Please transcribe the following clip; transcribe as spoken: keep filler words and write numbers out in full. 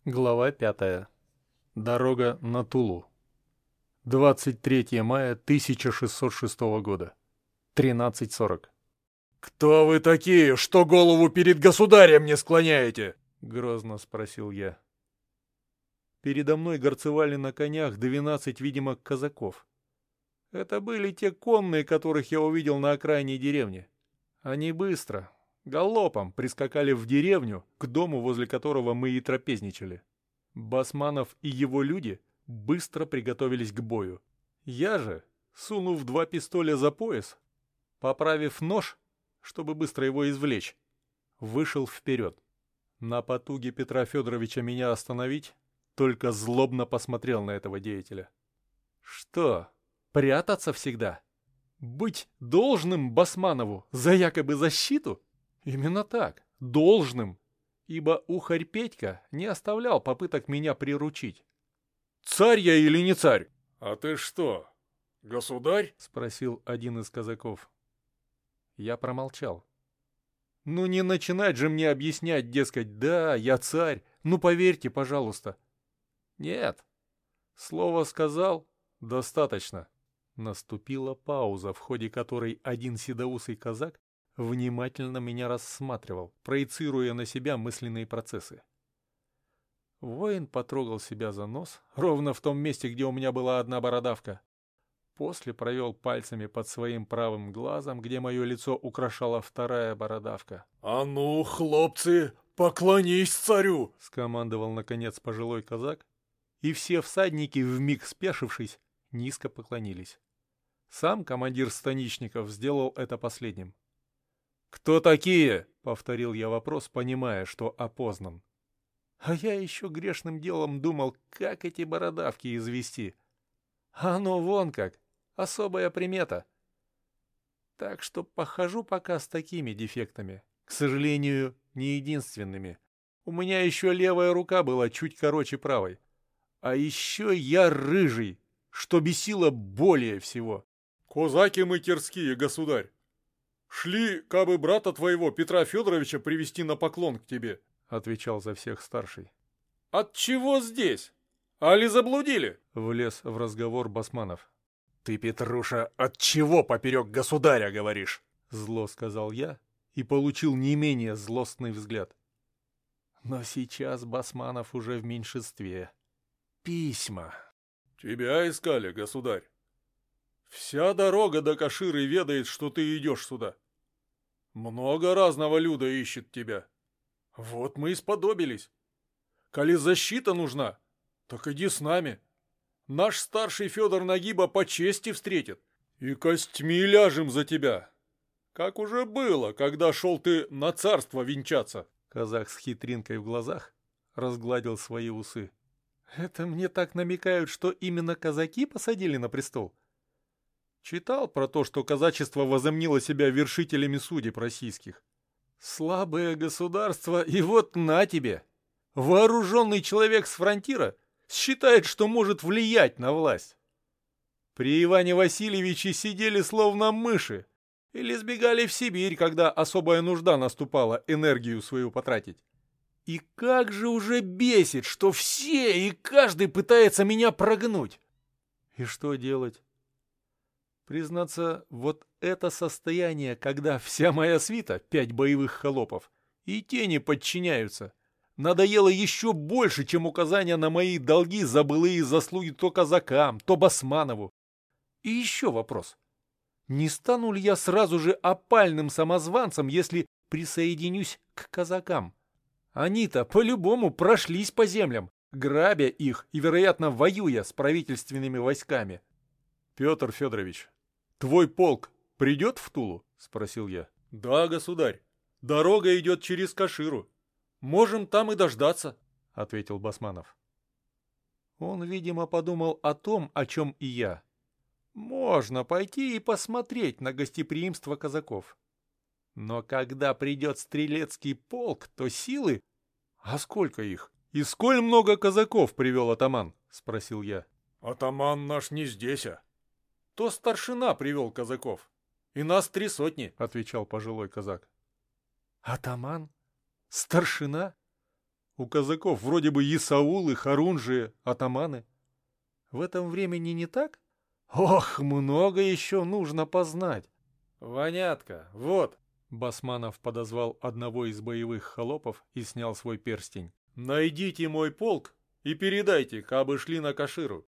Глава пятая. Дорога на Тулу. двадцать третьего мая тысяча шестьсот шестого года. тринадцать сорок. «Кто вы такие, что голову перед государем не склоняете?» — грозно спросил я. Передо мной горцевали на конях двенадцать, видимо, казаков. Это были те конные, которых я увидел на окраине деревни. Они быстро, галопом прискакали в деревню, к дому, возле которого мы и трапезничали. Басманов и его люди быстро приготовились к бою. Я же, сунув два пистоля за пояс, поправив нож, чтобы быстро его извлечь, вышел вперед. На потуги Петра Федоровича меня остановить, только злобно посмотрел на этого деятеля. Что, прятаться всегда? Быть должным Басманову за якобы защиту? Именно так, должным, ибо ухарь Петька не оставлял попыток меня приручить. «Царь я или не царь?» «А ты что, государь?» — спросил один из казаков. Я промолчал. Ну не начинать же мне объяснять, дескать, да, я царь, ну поверьте, пожалуйста. Нет, слово сказал, достаточно. Наступила пауза, в ходе которой один седоусый казак внимательно меня рассматривал, проецируя на себя мысленные процессы. Воин потрогал себя за нос, ровно в том месте, где у меня была одна бородавка. После провел пальцами под своим правым глазом, где мое лицо украшала вторая бородавка. «А ну, хлопцы, поклонись царю!» — скомандовал наконец пожилой казак, и все всадники, вмиг спешившись, низко поклонились. Сам командир станичников сделал это последним. «Кто такие?» — повторил я вопрос, понимая, что опознан. А я еще грешным делом думал, как эти бородавки извести. А ну вон как, особая примета. Так что похожу пока с такими дефектами. К сожалению, не единственными. У меня еще левая рука была чуть короче правой. А еще я рыжий, что бесило более всего. «Козаки мы терские, государь. Шли, кабы брата твоего, Петра Федоровича, привести на поклон к тебе», — отвечал за всех старший. «Отчего здесь? Али заблудили?» — влез в разговор Басманов. «Ты, Петруша, отчего поперек государя говоришь?» — зло сказал я и получил не менее злостный взгляд. Но сейчас Басманов уже в меньшинстве. Письма. «Тебя искали, государь. Вся дорога до Каширы ведает, что ты идешь сюда. Много разного люда ищет тебя. Вот мы и сподобились. Коли защита нужна, так иди с нами. Наш старший Федор Нагиба по чести встретит. И костьми ляжем за тебя. Как уже было, когда шел ты на царство венчаться». Казах с хитринкой в глазах разгладил свои усы. Это мне так намекают, что именно казаки посадили на престол? Читал про то, что казачество возомнило себя вершителями судеб российских. Слабое государство, и вот на тебе. Вооруженный человек с фронтира считает, что может влиять на власть. При Иване Васильевиче сидели словно мыши или сбегали в Сибирь, когда особая нужда наступала энергию свою потратить. И как же уже бесит, что все и каждый пытается меня прогнуть. И что делать? Признаться, вот это состояние, когда вся моя свита, пять боевых холопов, и те не подчиняются, надоело еще больше, чем указания на мои долги за былые заслуги то казакам, то Басманову. И еще вопрос. Не стану ли я сразу же опальным самозванцем, если присоединюсь к казакам? Они-то по-любому прошлись по землям, грабя их и, вероятно, воюя с правительственными войсками. Петр Федорович, твой полк придет в Тулу? — спросил я. — Да, государь. Дорога идет через Каширу. Можем там и дождаться, — ответил Басманов. Он, видимо, подумал о том, о чем и я. Можно пойти и посмотреть на гостеприимство казаков. Но когда придет стрелецкий полк, то силы... А сколько их? И сколь много казаков привел атаман? — спросил я. — «Атаман наш не здесь, а». То старшина привел казаков. И нас три сотни, — отвечал пожилой казак. Атаман? Старшина? У казаков вроде бы Исаулы, Харунжи, атаманы. В этом времени не так? Ох, много еще нужно познать. Вонятка, вот. Басманов подозвал одного из боевых холопов и снял свой перстень. Найдите мой полк и передайте, кабы шли на Каширу.